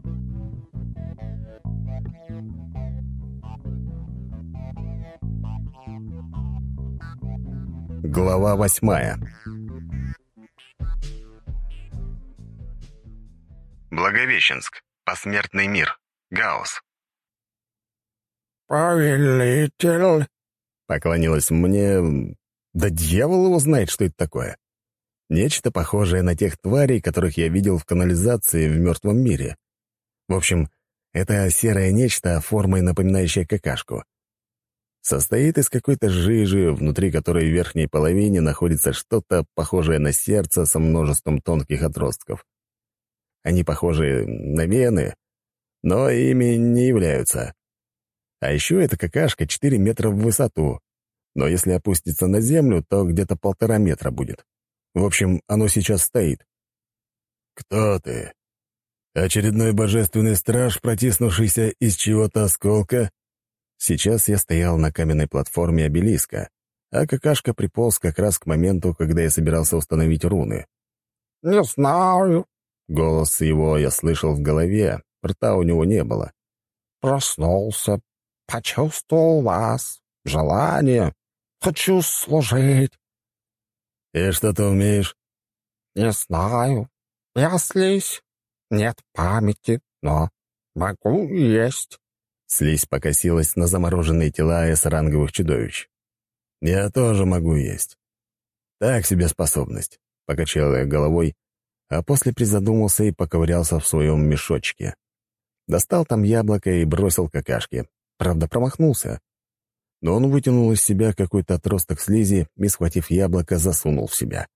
Глава 8. Благовещенск. Посмертный мир. Гаусс. «Повелитель!» — поклонилась мне... Да дьявол его знает, что это такое. Нечто похожее на тех тварей, которых я видел в канализации в мертвом мире. В общем, это серое нечто, формой напоминающее какашку. Состоит из какой-то жижи, внутри которой в верхней половине находится что-то похожее на сердце со множеством тонких отростков. Они похожи на вены, но ими не являются. А еще эта какашка 4 метра в высоту, но если опуститься на землю, то где-то 1,5 метра будет. В общем, оно сейчас стоит. «Кто ты? Очередной божественный страж, протиснувшийся из чего-то осколка?» Сейчас я стоял на каменной платформе обелиска, а какашка приполз как раз к моменту, когда я собирался установить руны. «Не знаю». Голос его я слышал в голове, рта у него не было. «Проснулся, почувствовал вас, желание, хочу служить». «И что ты умеешь?» «Не знаю. Я слизь. Нет памяти, но могу есть». Слизь покосилась на замороженные тела эс-ранговых чудовищ. «Я тоже могу есть. Так себе способность», — покачал я головой, а после призадумался и поковырялся в своем мешочке. Достал там яблоко и бросил какашки. Правда, промахнулся. Но он вытянул из себя какой-то отросток слизи и, схватив яблоко, засунул в себя.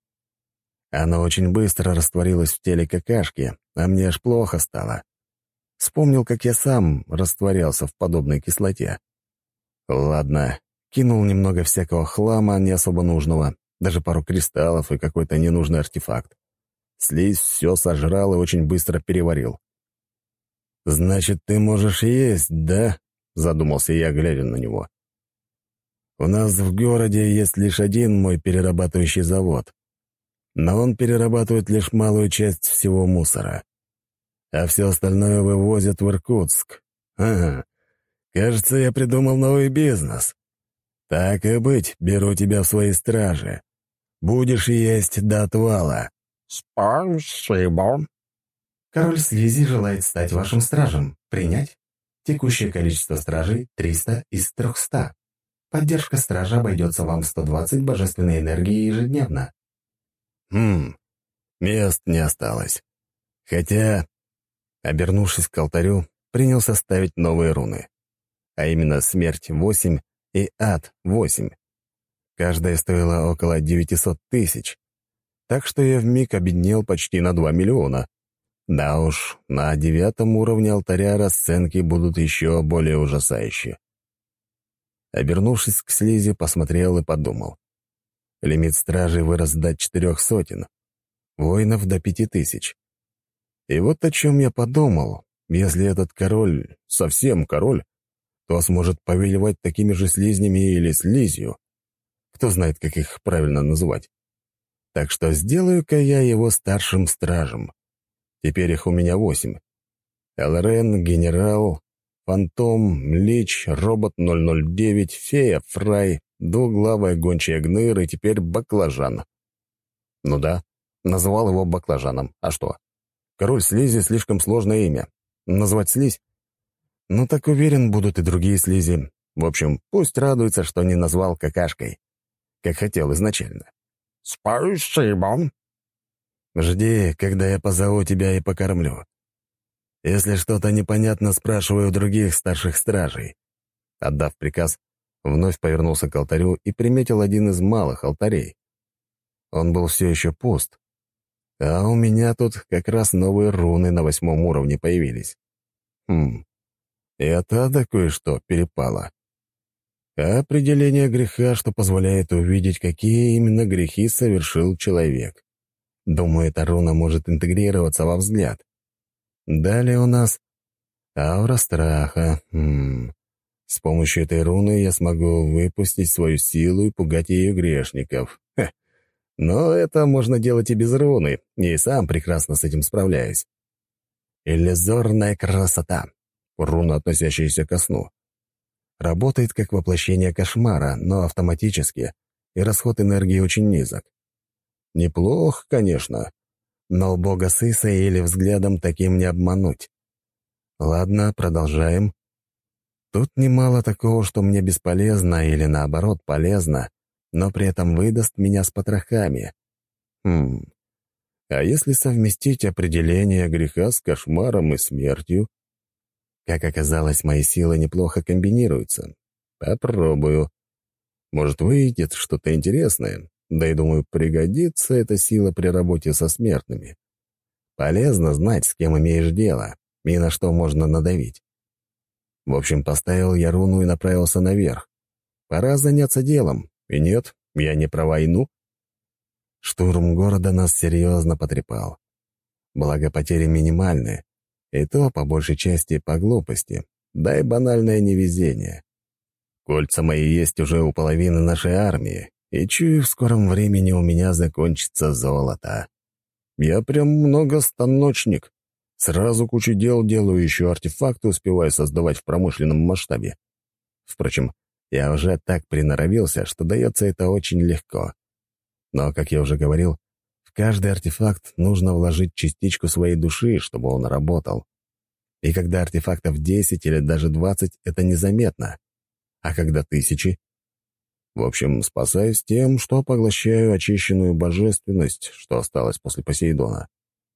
Оно очень быстро растворилось в теле какашки, а мне аж плохо стало. Вспомнил, как я сам растворялся в подобной кислоте. Ладно, кинул немного всякого хлама, не особо нужного, даже пару кристаллов и какой-то ненужный артефакт. Слизь все сожрал и очень быстро переварил. «Значит, ты можешь есть, да?» — задумался я, глядя на него. «У нас в городе есть лишь один мой перерабатывающий завод, но он перерабатывает лишь малую часть всего мусора, а все остальное вывозят в Иркутск. Ага, кажется, я придумал новый бизнес. Так и быть, беру тебя в свои стражи. Будешь есть до отвала». «Спасибо». Король слизи желает стать вашим стражем. Принять? Текущее количество стражей — 300 из 300. Поддержка стража обойдется вам в 120 божественной энергии ежедневно. Мест не осталось. Хотя, обернувшись к алтарю, принялся ставить новые руны. А именно смерть 8 и ад 8. Каждая стоила около 900 тысяч. Так что я вмиг обеднел почти на 2 миллиона. Да уж, на 9-м уровне алтаря расценки будут еще более ужасающие. Обернувшись к слизи, посмотрел и подумал. Лимит стражей вырос до 400, воинов до 5000. И вот о чем я подумал. Если этот король совсем король, то сможет повелевать такими же слизнями или слизью. Кто знает, как их правильно называть. Так что сделаю-ка я его старшим стражем. Теперь их у меня 8. Элрен, Генерал, Фантом, Лич, Робот 009, Фея, Фрай, двуглавая гончая Гныр и теперь Баклажан. Ну да, назвал его Баклажаном. А что? Король слизи — слишком сложное имя. Назвать слизь? Ну так уверен, будут и другие слизи. В общем, пусть радуется, что не назвал какашкой, как хотел изначально. «Спасибо». Жди, когда я позову тебя и покормлю. Если что-то непонятно, спрашиваю у других старших стражей». Отдав приказ, вновь повернулся к алтарю и приметил один из малых алтарей. Он был все еще пуст. А у меня тут как раз новые руны на 8-м уровне появились. И от ада кое-что перепало. Определение греха, что позволяет увидеть, какие именно грехи совершил человек. Думаю, эта руна может интегрироваться во взгляд. Далее у нас аура страха. С помощью этой руны я смогу выпустить свою силу и пугать ее грешников. Но это можно делать и без руны, и сам прекрасно с этим справляюсь. Иллюзорная красота. Руна, относящаяся ко сну. Работает как воплощение кошмара, но автоматически, и расход энергии очень низок. Неплохо, конечно, но бога Сыса или взглядом таким не обмануть. Ладно, продолжаем. Тут немало такого, что мне бесполезно или, наоборот, полезно, но при этом выдаст меня с потрохами. А если совместить определение греха с кошмаром и смертью? Как оказалось, мои силы неплохо комбинируются. Попробую. Может, выйдет что-то интересное. Да и, думаю, пригодится эта сила при работе со смертными. Полезно знать, с кем имеешь дело, и на что можно надавить. В общем, поставил я руну и направился наверх. Пора заняться делом. И нет, я не про войну. Штурм города нас серьезно потрепал. Благо, потери минимальные. И то, по большей части, по глупости, да и банальное невезение. Кольца мои есть уже у половины нашей армии, и чую, в скором времени у меня закончится золото. Я прям многостаночник. Сразу кучу дел делаю, еще артефакты успеваю создавать в промышленном масштабе. Впрочем, я уже так приноровился, что дается это очень легко. Но, как я уже говорил, в каждый артефакт нужно вложить частичку своей души, чтобы он работал. И когда артефактов 10 или даже 20, это незаметно. А когда тысячи? В общем, спасаюсь тем, что поглощаю очищенную божественность, что осталось после Посейдона.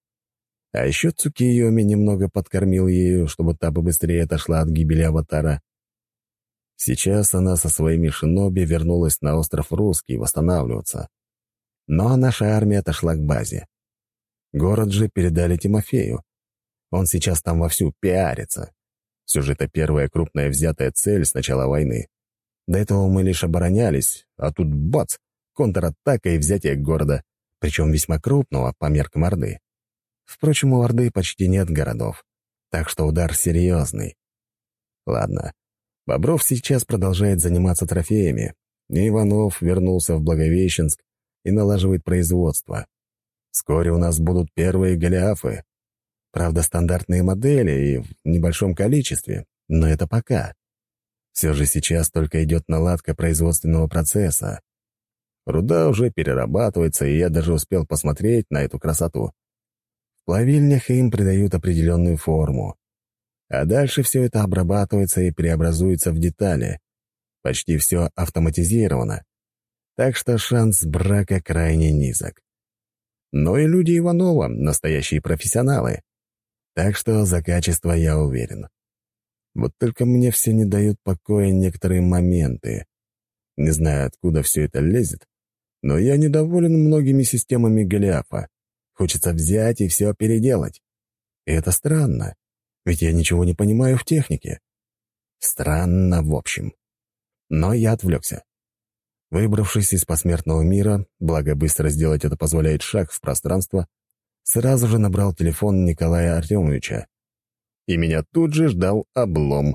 А еще Цукиоми немного подкормил ею, чтобы та побыстрее отошла от гибели аватара. Сейчас она со своими шиноби вернулась на остров Русский восстанавливаться. Но наша армия отошла к базе. Город же передали Тимофею. Он сейчас там вовсю пиарится. Все же это первая крупная взятая цель с начала войны. До этого мы лишь оборонялись, а тут бац, контратака и взятие города, причем весьма крупного по меркам Орды. Впрочем, у Орды почти нет городов, так что удар серьезный. Ладно, Бобров сейчас продолжает заниматься трофеями, и Иванов вернулся в Благовещенск и налаживает производство. Вскоре у нас будут первые голиафы. Правда, стандартные модели и в небольшом количестве, но это пока. Все же сейчас только идет наладка производственного процесса. Руда уже перерабатывается, и я даже успел посмотреть на эту красоту. В плавильнях им придают определенную форму. А дальше все это обрабатывается и преобразуется в детали. Почти все автоматизировано. Так что шанс брака крайне низок. Но и люди Иванова — настоящие профессионалы. Так что за качество я уверен. Вот только мне все не дают покоя некоторые моменты. Не знаю, откуда все это лезет, но я недоволен многими системами Голиафа. Хочется взять и все переделать. И это странно, ведь я ничего не понимаю в технике. Странно, в общем. Но я отвлекся. Выбравшись из посмертного мира, благо быстро сделать это позволяет шаг в пространство, сразу же набрал телефон Николая Артемовича. И меня тут же ждал облом.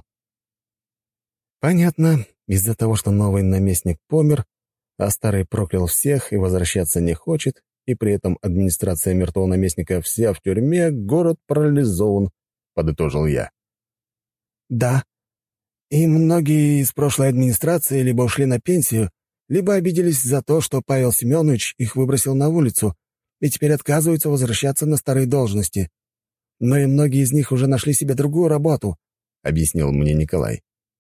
Понятно, из-за того, что новый наместник помер, а старый проклял всех и возвращаться не хочет, и при этом администрация мертвого наместника вся в тюрьме, город парализован, подытожил я. Да, и многие из прошлой администрации либо ушли на пенсию, либо обиделись за то, что Павел Семенович их выбросил на улицу и теперь отказываются возвращаться на старые должности. Но и многие из них уже нашли себе другую работу», — объяснил мне Николай.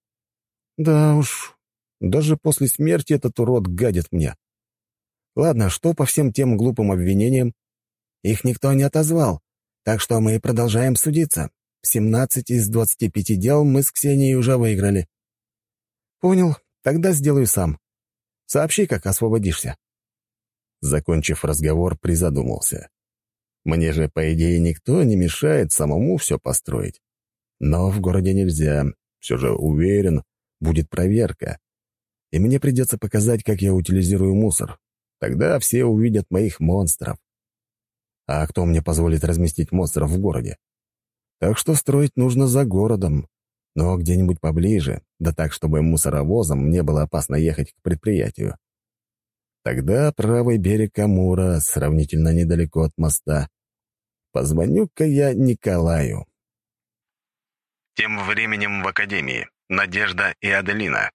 «Да уж, даже после смерти этот урод гадит мне. Ладно, что по всем тем глупым обвинениям? Их никто не отозвал, так что мы продолжаем судиться. 17 из 25 дел мы с Ксенией уже выиграли». «Понял, тогда сделаю сам. Сообщи, как освободишься». Закончив разговор, призадумался. Мне же, по идее, никто не мешает самому все построить. Но в городе нельзя. Все же уверен, будет проверка. И мне придется показать, как я утилизирую мусор. Тогда все увидят моих монстров. А кто мне позволит разместить монстров в городе? Так что строить нужно за городом, но где-нибудь поближе, да так, чтобы мусоровозом не было опасно ехать к предприятию. Тогда правый берег Амура сравнительно недалеко от моста. Позвоню-ка я Николаю. Тем временем в академии Надежда и Аделина.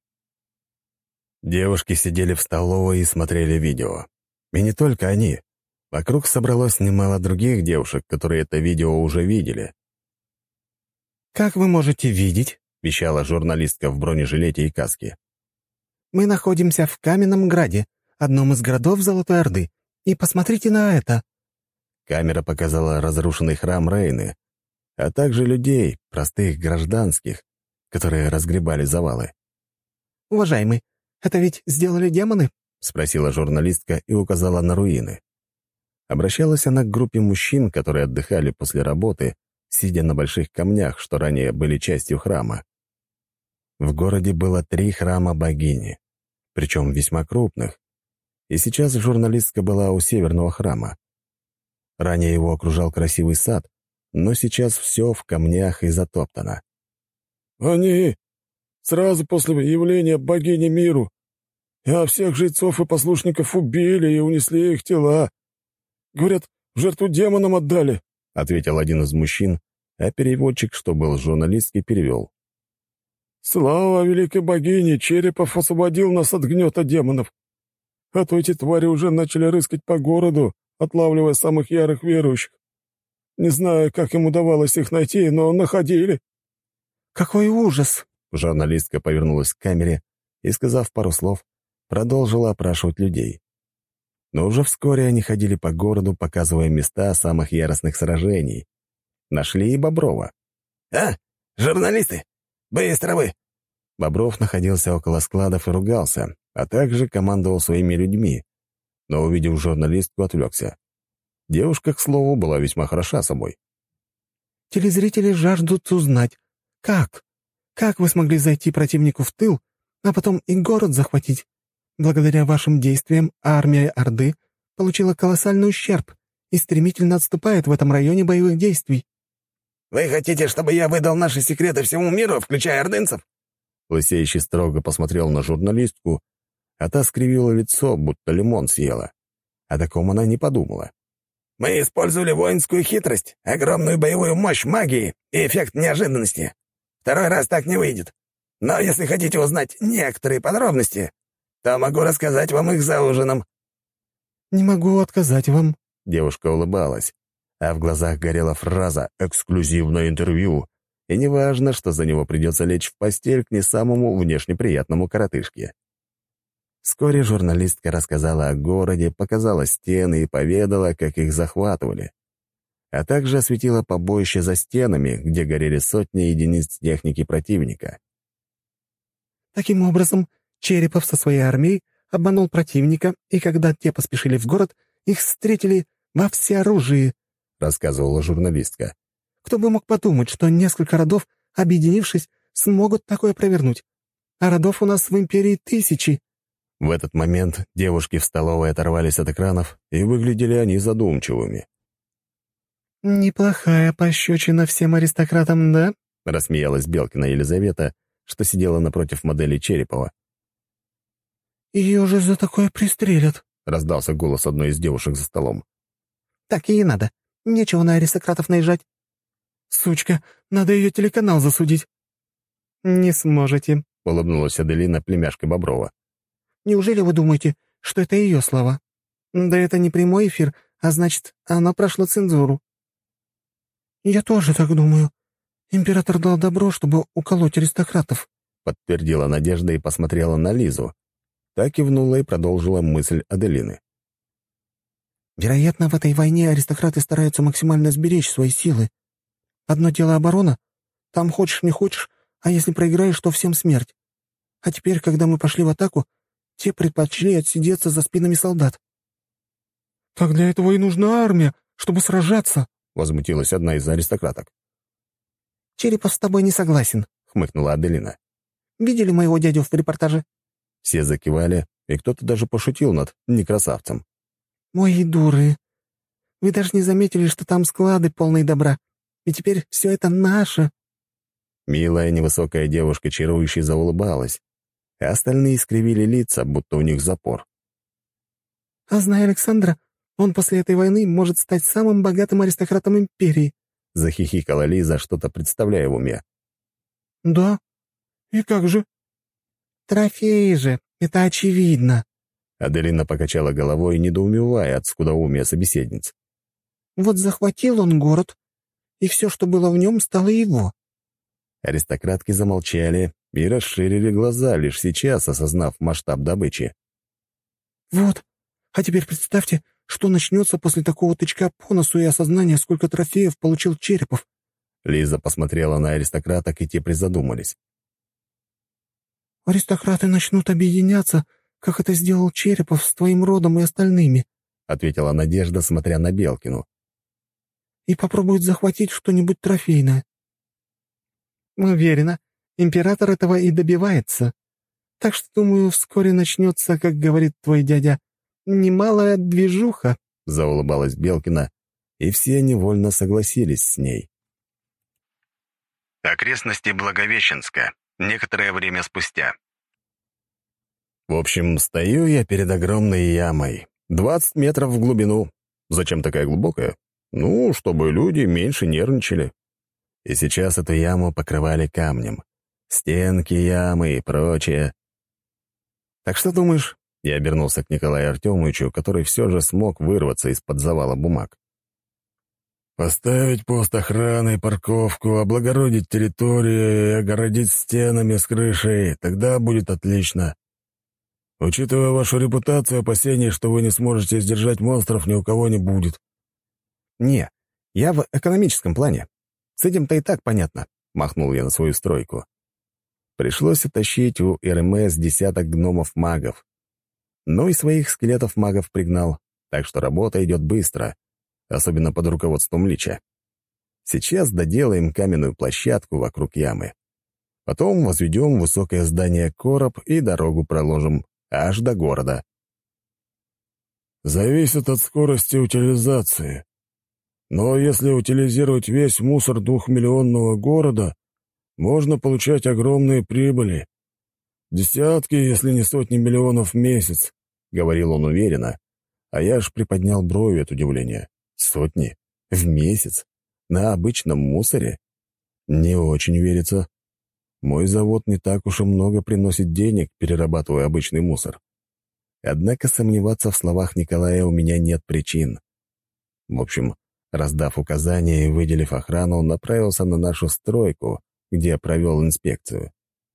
Девушки сидели в столовой и смотрели видео. И не только они. Вокруг собралось немало других девушек, которые это видео уже видели. «Как вы можете видеть?» — вещала журналистка в бронежилете и каске. «Мы находимся в Каменном Граде, одном из городов Золотой Орды. И посмотрите на это!» Камера показала разрушенный храм Рейны, а также людей, простых гражданских, которые разгребали завалы. «Уважаемый, это ведь сделали демоны?» — спросила журналистка и указала на руины. Обращалась она к группе мужчин, которые отдыхали после работы, сидя на больших камнях, что ранее были частью храма. В городе было 3 храма богини, причем весьма крупных, и сейчас журналистка была у северного храма. Ранее его окружал красивый сад, но сейчас все в камнях и затоптано. «Они сразу после явления богини миру, а всех жрецов и послушников убили и унесли их тела. Говорят, в жертву демонам отдали», — ответил один из мужчин, а переводчик, что был журналистский, перевел. «Слава великой богине, Черепов освободил нас от гнета демонов. А то эти твари уже начали рыскать по городу, отлавливая самых ярых верующих. Не знаю, как им удавалось их найти, но находили». «Какой ужас!» — журналистка повернулась к камере и, сказав пару слов, продолжила опрашивать людей. Но уже вскоре они ходили по городу, показывая места самых яростных сражений. Нашли и Боброва. «А, журналисты! Быстро вы!» Бобров находился около складов и ругался, а также командовал своими людьми, но, увидев журналистку, отвлекся. Девушка, к слову, была весьма хороша собой. «Телезрители жаждут узнать, как? Как вы смогли зайти противнику в тыл, а потом и город захватить? Благодаря вашим действиям армия Орды получила колоссальный ущерб и стремительно отступает в этом районе боевых действий». «Вы хотите, чтобы я выдал наши секреты всему миру, включая ордынцев?» Лысеющий строго посмотрел на журналистку, а та скривила лицо, будто лимон съела. О таком она не подумала. «Мы использовали воинскую хитрость, огромную боевую мощь магии и эффект неожиданности. Второй раз так не выйдет. Но если хотите узнать некоторые подробности, то могу рассказать вам их за ужином». «Не могу отказать вам», — девушка улыбалась, а в глазах горела фраза «эксклюзивное интервью», и неважно, что за него придется лечь в постель к не самому внешне приятному коротышке. Вскоре журналистка рассказала о городе, показала стены и поведала, как их захватывали, а также осветила побоище за стенами, где горели сотни единиц техники противника. «Таким образом, Черепов со своей армией обманул противника, и когда те поспешили в город, их встретили во всеоружии», — рассказывала журналистка. «Кто бы мог подумать, что несколько родов, объединившись, смогут такое провернуть? А родов у нас в империи 1000». В этот момент девушки в столовой оторвались от экранов, и выглядели они задумчивыми. «Неплохая пощечина всем аристократам, да?» — рассмеялась Белкина Елизавета, что сидела напротив модели Черепова. «Ее же за такое пристрелят», — раздался голос одной из девушек за столом. «Так и надо. Нечего на аристократов наезжать». «Сучка, надо ее телеканал засудить». «Не сможете», — улыбнулась Аделина, племяшка Боброва. «Неужели вы думаете, что это ее слова? Да это не прямой эфир, а значит, оно прошло цензуру». «Я тоже так думаю. Император дал добро, чтобы уколоть аристократов», — подтвердила Надежда и посмотрела на Лизу. Та кивнула и продолжила мысль Аделины. «Вероятно, в этой войне аристократы стараются максимально сберечь свои силы. Одно дело оборона. Там хочешь не хочешь, а если проиграешь, то всем смерть. А теперь, когда мы пошли в атаку, те предпочли отсидеться за спинами солдат». «Так для этого и нужна армия, чтобы сражаться», — возмутилась одна из аристократок. «Черепов с тобой не согласен», — хмыкнула Аделина. «Видели моего дядю в репортаже?» Все закивали, и кто-то даже пошутил над некрасавцем. «Ой, дуры! Вы даже не заметили, что там склады полные добра. И теперь все это наше». Милая невысокая девушка чарующе заулыбалась, а остальные искривили лица, будто у них запор. «А зная Александра, Он после этой войны может стать самым богатым аристократом империи», — захихикала Лиза, что-то представляя в уме. «Да? И как же?» «Трофеи же, это очевидно». Аделина покачала головой, недоумевая от скудоумия собеседниц. «Вот захватил он город, и все, что было в нем, стало его». Аристократки замолчали и расширили глаза, лишь сейчас осознав масштаб добычи. «Вот, а теперь представьте, что начнется после такого тычка по носу и осознания, сколько трофеев получил Черепов». Лиза посмотрела на аристократок, и те призадумались. «Аристократы начнут объединяться, как это сделал Черепов с твоим родом и остальными», — ответила Надежда, смотря на Белкину. «и попробуют захватить что-нибудь трофейное». «Уверена, император этого и добивается. Так что, думаю, вскоре начнется, как говорит твой дядя, немалая движуха», — заулыбалась Белкина, и все невольно согласились с ней. Окрестности Благовещенска. Некоторое время спустя. В общем, стою я перед огромной ямой. 20 метров в глубину. Зачем такая глубокая? Ну, чтобы люди меньше нервничали. И сейчас эту яму покрывали камнем. Стенки ямы и прочее. «Так что думаешь?» Я обернулся к Николаю Артемовичу, который все же смог вырваться из-под завала бумаг. «Поставить пост охраны, парковку, облагородить территорию и огородить стенами с крышей. Тогда будет отлично. Учитывая вашу репутацию, опасений, что вы не сможете сдержать монстров, ни у кого не будет». «Не, я в экономическом плане. С этим-то и так понятно», — махнул я на свою стройку. Пришлось оттащить у РМС десяток гномов-магов. Ну и своих скелетов-магов пригнал, так что работа идет быстро, особенно под руководством Лича. Сейчас доделаем каменную площадку вокруг ямы. Потом возведем высокое здание короб и дорогу проложим аж до города. «Зависит от скорости утилизации. Но если утилизировать весь мусор 2-миллионного города, можно получать огромные прибыли. Десятки, если не сотни миллионов в месяц», — говорил он уверенно, а я аж приподнял брови от удивления. «Сотни? В месяц? На обычном мусоре? Не очень верится. Мой завод не так уж и много приносит денег, перерабатывая обычный мусор. Однако сомневаться в словах Николая у меня нет причин. В общем, раздав указания и выделив охрану, направился на нашу стройку, где провел инспекцию.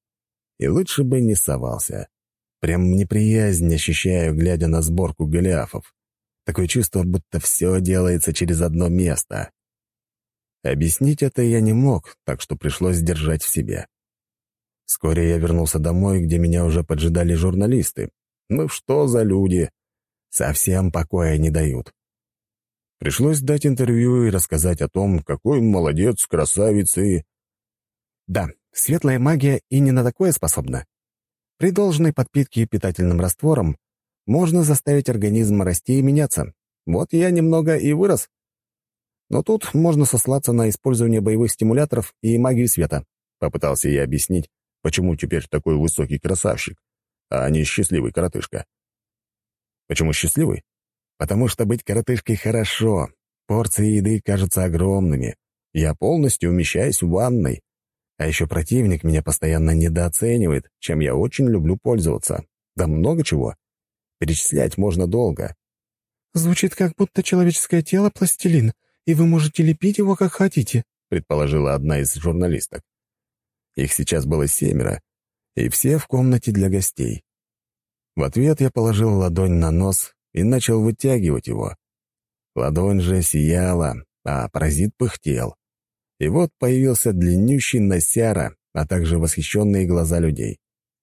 И лучше бы не совался. Прям неприязнь ощущаю, глядя на сборку голиафов. Такое чувство, будто все делается через одно место. Объяснить это я не мог, так что пришлось держать в себе. Вскоре я вернулся домой, где меня уже поджидали журналисты. Ну что за люди? Совсем покоя не дают. Пришлось дать интервью и рассказать о том, какой молодец, красавец и... Да, светлая магия и не на такое способна. При должной подпитке питательным раствором можно заставить организм расти и меняться. Вот я немного и вырос. Но тут можно сослаться на использование боевых стимуляторов и магию света. Попытался я объяснить, почему теперь такой высокий красавчик, а не счастливый коротышка. Почему счастливый? Потому что быть коротышкой хорошо. Порции еды кажутся огромными. Я полностью умещаюсь в ванной. А еще противник меня постоянно недооценивает, чем я очень люблю пользоваться. Да много чего. Перечислять можно долго. «Звучит, как будто человеческое тело — пластилин, и вы можете лепить его, как хотите», — предположила одна из журналисток. Их сейчас было 7, и все в комнате для гостей. В ответ я положил ладонь на нос и начал вытягивать его. Ладонь же сияла, а паразит пыхтел. И вот появился длиннющий носяра, а также восхищенные глаза людей.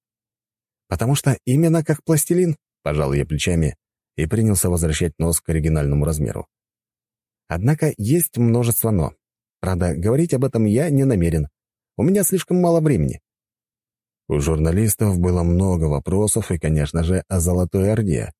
«Потому что именно как пластилин», — пожал я плечами и принялся возвращать нос к оригинальному размеру. Однако есть множество «но». Правда, говорить об этом я не намерен. У меня слишком мало времени. У журналистов было много вопросов и, конечно же, о Золотой Орде.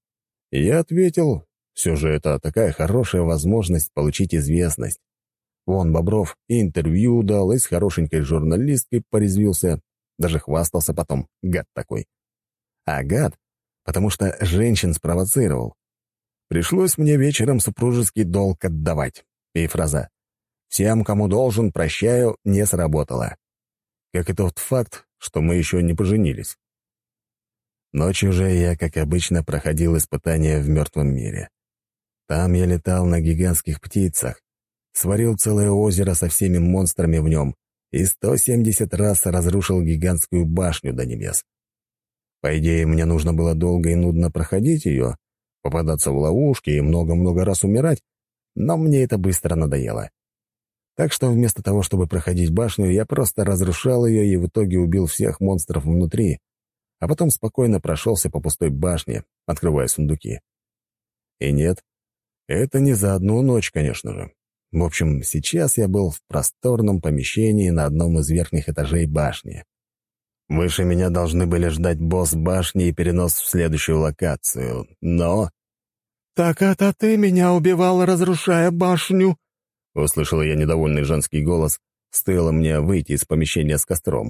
И я ответил, все же это такая хорошая возможность получить известность. Вон Бобров и интервью дал, и с хорошенькой журналисткой порезвился, даже хвастался потом, гад такой. А гад, потому что женщин спровоцировал. Пришлось мне вечером супружеский долг отдавать. И фраза «всем, кому должен, прощаю» не сработала. Как и тот факт, что мы еще не поженились. Ночью же я, как обычно, проходил испытания в мертвом мире. Там я летал на гигантских птицах, сварил целое озеро со всеми монстрами в нем и 170 раз разрушил гигантскую башню до небес. По идее, мне нужно было долго и нудно проходить ее, попадаться в ловушки и много-много раз умирать, но мне это быстро надоело. Так что вместо того, чтобы проходить башню, я просто разрушал ее и в итоге убил всех монстров внутри, а потом спокойно прошелся по пустой башне, открывая сундуки. И нет, это не за одну ночь, конечно же. В общем, сейчас я был в просторном помещении на одном из верхних этажей башни. Выше меня должны были ждать босс башни и перенос в следующую локацию, но... «Так это ты меня убивал, разрушая башню?» — услышал я недовольный женский голос, стоило мне выйти из помещения с костром.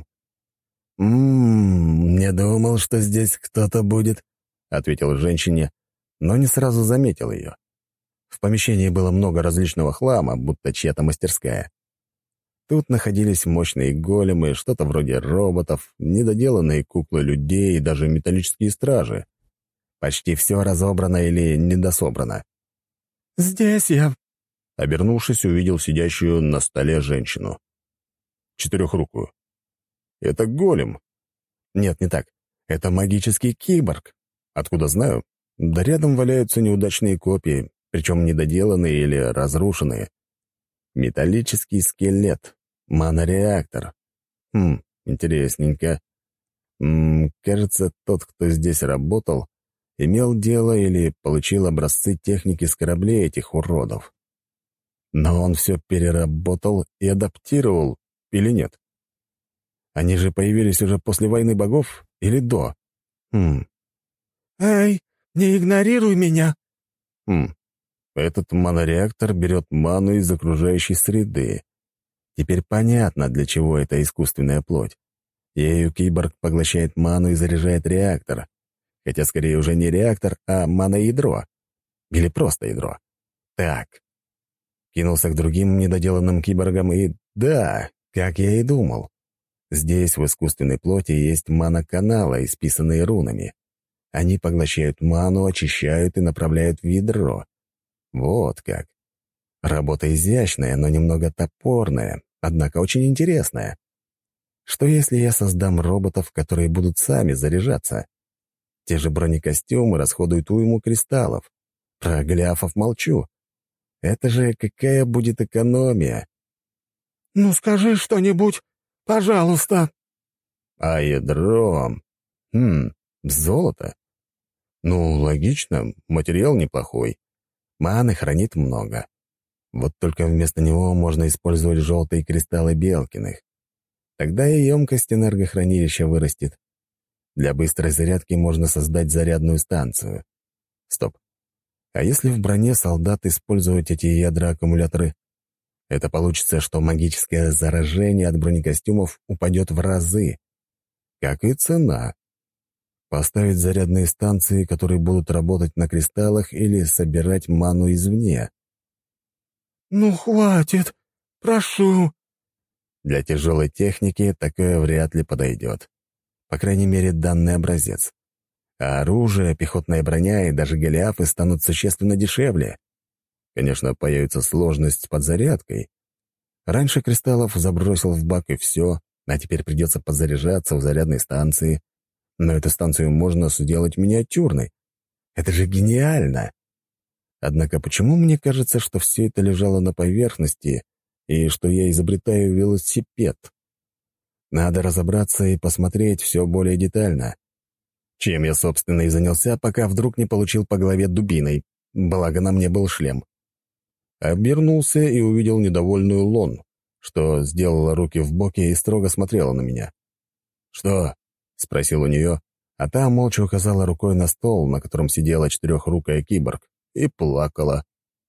Не думал, что здесь кто-то будет», — ответил женщине, но не сразу заметил ее. В помещении было много различного хлама, будто чья-то мастерская. Тут находились мощные големы, что-то вроде роботов, недоделанные куклы людей и даже металлические стражи. Почти все разобрано или недособрано. «Здесь я...» Обернувшись, увидел сидящую на столе женщину. Четырехрукую. Это голем. Нет, не так. Это магический киборг. Откуда знаю? Да рядом валяются неудачные копии, причем недоделанные или разрушенные. Металлический скелет. Манореактор. Интересненько. Кажется, тот, кто здесь работал, имел дело или получил образцы техники с кораблей этих уродов. Но он все переработал и адаптировал, или нет? Они же появились уже после войны богов или до? «Эй, не игнорируй меня!» Этот манореактор берет ману из окружающей среды. Теперь понятно, для чего это искусственная плоть. Ею киборг поглощает ману и заряжает реактор. Хотя скорее уже не реактор, а маноядро. Или просто ядро. Так. Кинулся к другим недоделанным киборгам и... Да, как я и думал. Здесь в искусственной плоти есть мана-каналы, исписанные рунами. Они поглощают ману, очищают и направляют в ядро. Вот как. Работа изящная, но немного топорная, однако очень интересная. Что если я создам роботов, которые будут сами заряжаться? Те же бронекостюмы расходуют уйму кристаллов. Про голиафов молчу. Это же какая будет экономия? «Ну скажи что-нибудь, пожалуйста!» А ядро... Золото? Ну, логично, материал неплохой. Маны хранит много. Вот только вместо него можно использовать желтые кристаллы Белкиных. Тогда и емкость энергохранилища вырастет. Для быстрой зарядки можно создать зарядную станцию. Стоп. А если в броне солдат использовать эти ядра-аккумуляторы? Это получится, что магическое заражение от бронекостюмов упадет в разы. Как и цена. Поставить зарядные станции, которые будут работать на кристаллах или собирать ману извне. «Ну, хватит! Прошу!» Для тяжелой техники такое вряд ли подойдет. По крайней мере, данный образец. А оружие, пехотная броня и даже голиафы станут существенно дешевле. Конечно, появится сложность с подзарядкой. Раньше кристаллов забросил в бак и все, а теперь придется подзаряжаться в зарядной станции. Но эту станцию можно сделать миниатюрной. Это же гениально! Однако почему мне кажется, что все это лежало на поверхности и что я изобретаю велосипед? Надо разобраться и посмотреть все более детально. Чем я, собственно, и занялся, пока вдруг не получил по голове дубиной, благо на мне был шлем. Обернулся и увидел недовольную Лон, что сделала руки в боки и строго смотрела на меня. «Что?» — спросил у нее, а та молча указала рукой на стол, на котором сидела четырехрукая киборг, и плакала.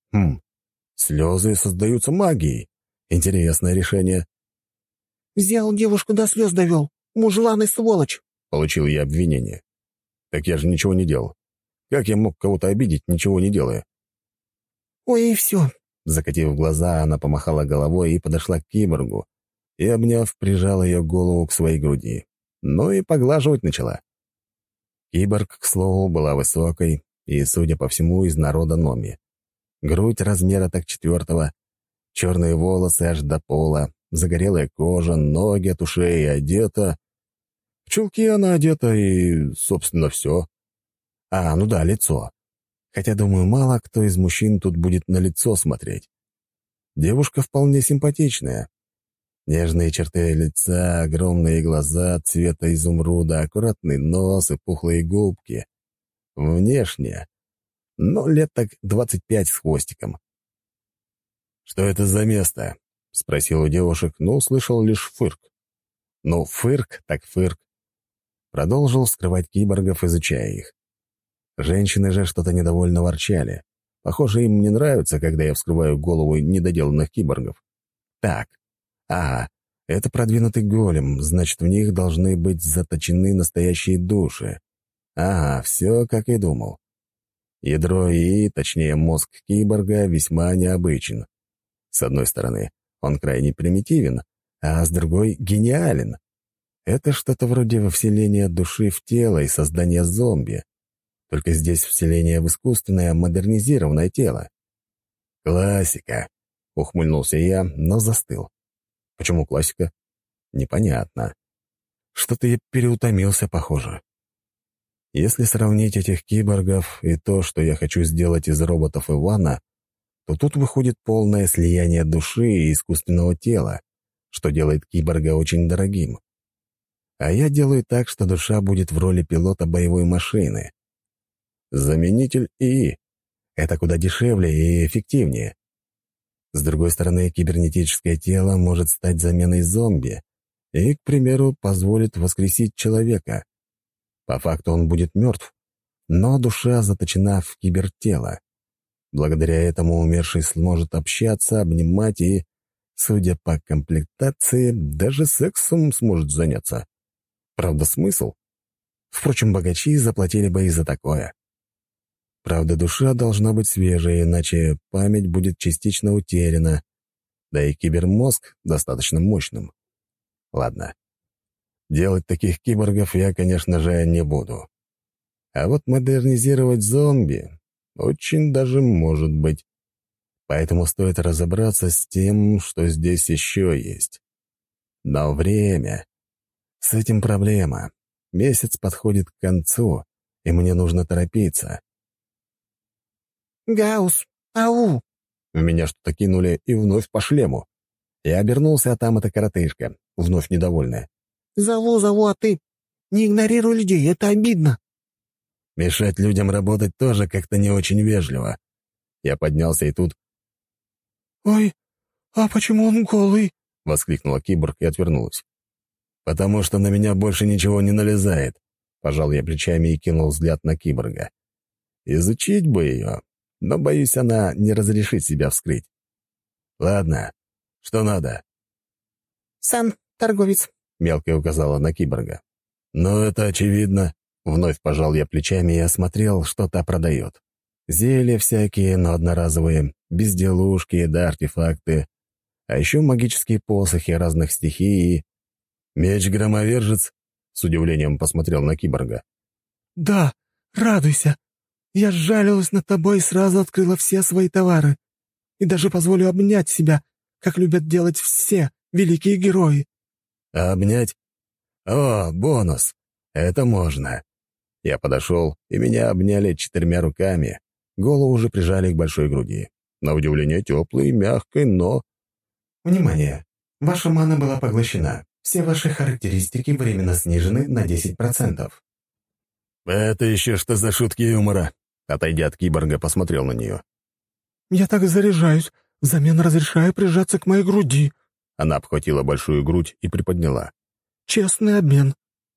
Слезы создаются магией. Интересное решение. «Взял девушку, до слез довел. Мужлан и сволочь!» Получил я обвинение. Так я же ничего не делал. Как я мог кого-то обидеть, ничего не делая? «Ой, и все». Закатив глаза, она помахала головой и подошла к киборгу, и, обняв, прижала ее голову к своей груди. Ну и поглаживать начала. Киборг, к слову, была высокой и, судя по всему, из народа Номи. Грудь размера так 4, черные волосы аж до пола, загорелая кожа, ноги от ушей одета. В чулки она одета и, собственно, все. Ну да, лицо. Хотя, думаю, мало кто из мужчин тут будет на лицо смотреть. Девушка вполне симпатичная. Нежные черты лица, огромные глаза цвета изумруда, аккуратный нос и пухлые губки. Внешне. Но лет так 25 с хвостиком. «Что это за место?» — спросил у девушек, но услышал лишь фырк. Ну, фырк так фырк. Продолжил вскрывать киборгов, изучая их. Женщины же что-то недовольно ворчали. Похоже, им не нравится, когда я вскрываю голову недоделанных киборгов. Так, это продвинутый голем, значит, в них должны быть заточены настоящие души. Все, как и думал. Ядро ИИ, точнее мозг киборга, весьма необычен. С одной стороны, он крайне примитивен, а с другой — гениален. Это что-то вроде вселения души в тело и создания зомби. Только здесь вселение в искусственное, модернизированное тело. «Классика», — ухмыльнулся я, но застыл. Почему классика? Непонятно. Что-то я переутомился, похоже. Если сравнить этих киборгов и то, что я хочу сделать из роботов Ивана, то тут выходит полное слияние души и искусственного тела, что делает киборга очень дорогим. А я делаю так, что душа будет в роли пилота боевой машины. Заменитель ИИ. Это куда дешевле и эффективнее. С другой стороны, кибернетическое тело может стать заменой зомби и, к примеру, позволит воскресить человека. По факту он будет мертв, но душа заточена в кибертело. Благодаря этому умерший сможет общаться, обнимать и, судя по комплектации, даже сексом сможет заняться. Правда, смысл? Впрочем, богачи заплатили бы и за такое. Правда, душа должна быть свежей, иначе память будет частично утеряна, да и кибермозг достаточно мощным. Ладно. Делать таких киборгов я, конечно же, не буду. А вот модернизировать зомби очень даже может быть. Поэтому стоит разобраться с тем, что здесь еще есть. Но время. С этим проблема. Месяц подходит к концу, и мне нужно торопиться. «Гаус! Ау!» В меня что-то кинули и вновь по шлему. Я обернулся, а там эта коротышка, вновь недовольная. «Зову, а ты не игнорируй людей, это обидно». Мешать людям работать тоже как-то не очень вежливо. Я поднялся, и тут... «Ой, а почему он голый?» — воскликнула киборг и отвернулась. «Потому что на меня больше ничего не налезает», — пожал я плечами и кинул взгляд на киборга. «Изучить бы ее, но, боюсь, она не разрешит себя вскрыть. Ладно, что надо?» «Сан, торговец», — мелко указала на киборга. «Ну, это очевидно». Вновь пожал я плечами и осмотрел, что та продает. Зелья всякие, но одноразовые, безделушки да артефакты, а еще магические посохи разных стихий и... «Меч-громовержец?» — с удивлением посмотрел на киборга. «Да, радуйся. Я сжалилась над тобой и сразу открыла все свои товары. И даже позволю обнять себя, как любят делать все великие герои». «А обнять? О, бонус! Это можно!» Я подошел, и меня обняли 4 руками, голову уже прижали к большой груди. На удивление теплой и мягкой, но... Внимание! Ваша мана была поглощена. Все ваши характеристики временно снижены на 10%. «Это еще что за шутки юмора?» Отойдя от киборга, посмотрел на нее. «Я так заряжаюсь. Взамен разрешаю прижаться к моей груди». Она обхватила большую грудь и приподняла. «Честный обмен».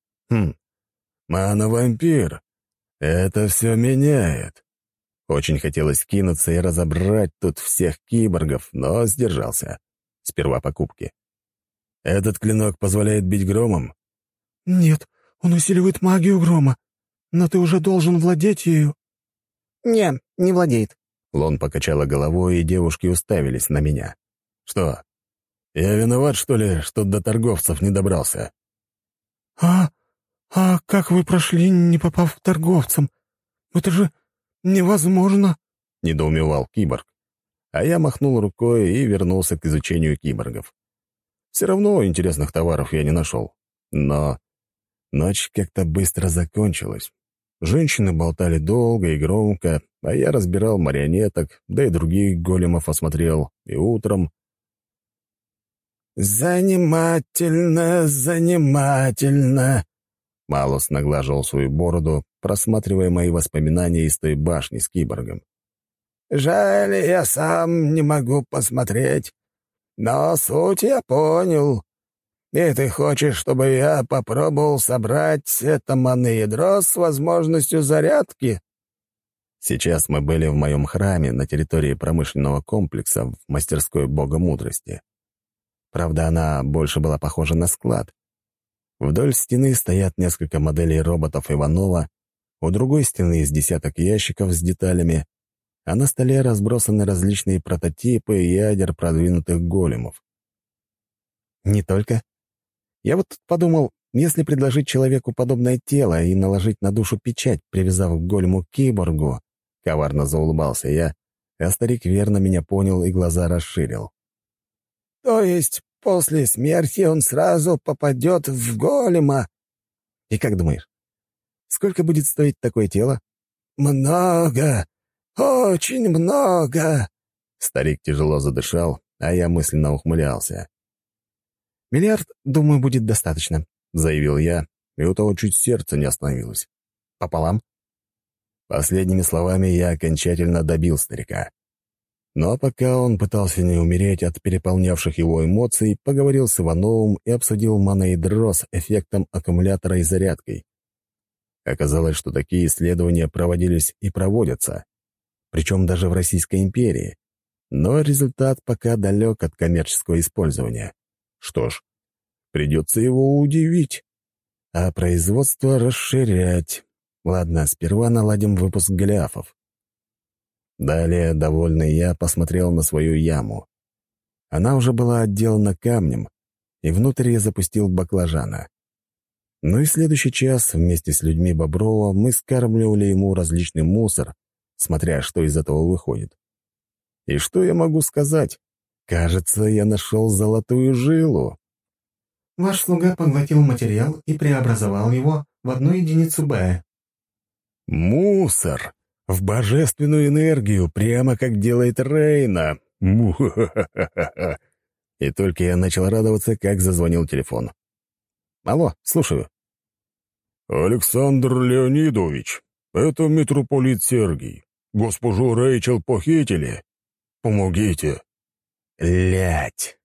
Мана-вампир. Это все меняет. Очень хотелось кинуться и разобрать тут всех киборгов, но сдержался. Сперва покупки. Этот клинок позволяет бить громом? «Нет, он усиливает магию грома. Но ты уже должен владеть ею». Не владеет». Лон покачала головой, и девушки уставились на меня. «Что, я виноват, что ли, что до торговцев не добрался?» «А как вы прошли, не попав к торговцам? Это же невозможно!» — недоумевал киборг. А я махнул рукой и вернулся к изучению киборгов. Все равно интересных товаров я не нашел. Но ночь как-то быстро закончилась. Женщины болтали долго и громко, а я разбирал марионеток, да и других големов осмотрел. И утром... «Занимательно, занимательно!» Малус наглаживал свою бороду, просматривая мои воспоминания из той башни с киборгом. «Жаль, я сам не могу посмотреть, но суть я понял. И ты хочешь, чтобы я попробовал собрать это моноядро с возможностью зарядки?» Сейчас мы были в моем храме на территории промышленного комплекса в мастерской Бога Мудрости. Правда, она больше была похожа на склад. Вдоль стены стоят несколько моделей роботов Иванова, у другой стены из десяток ящиков с деталями, а на столе разбросаны различные прототипы ядер продвинутых големов. Не только. Я вот тут подумал, если предложить человеку подобное тело и наложить на душу печать, привязав к голему-киборгу, коварно заулыбался я, а старик верно меня понял и глаза расширил. «То есть после смерти он сразу попадет в голема?» И как думаешь, сколько будет стоить такое тело? «Много, очень много!» Старик тяжело задышал, а я мысленно ухмылялся. «Миллиард, думаю, будет достаточно», — заявил я, и у того чуть сердце не остановилось. «Пополам». Последними словами я окончательно добил старика. Но пока он пытался не умереть от переполнявших его эмоций, поговорил с Ивановым и обсудил моноядро с эффектом аккумулятора и зарядкой. Оказалось, что такие исследования проводились и проводятся, причем даже в Российской империи. Но результат пока далек от коммерческого использования. Что ж, придется его удивить, а производство расширять. Ладно, сперва наладим выпуск голиафов. Далее, довольный, я посмотрел на свою яму. Она уже была отделана камнем, и внутрь я запустил баклажана. Ну и следующий час вместе с людьми Боброва мы скармливали ему различный мусор, смотря что из этого выходит. И что я могу сказать? Кажется, я нашел золотую жилу. «Ваш слуга поглотил материал и преобразовал его в 1 единицу Б». Мусор! В божественную энергию, прямо как делает Рейна. Му-ха-ха-ха-ха. И только я начал радоваться, как зазвонил телефон. Алло, слушаю. «Александр Леонидович, это митрополит Сергий. Госпожу Рэйчел похитили. Помогите». Лять.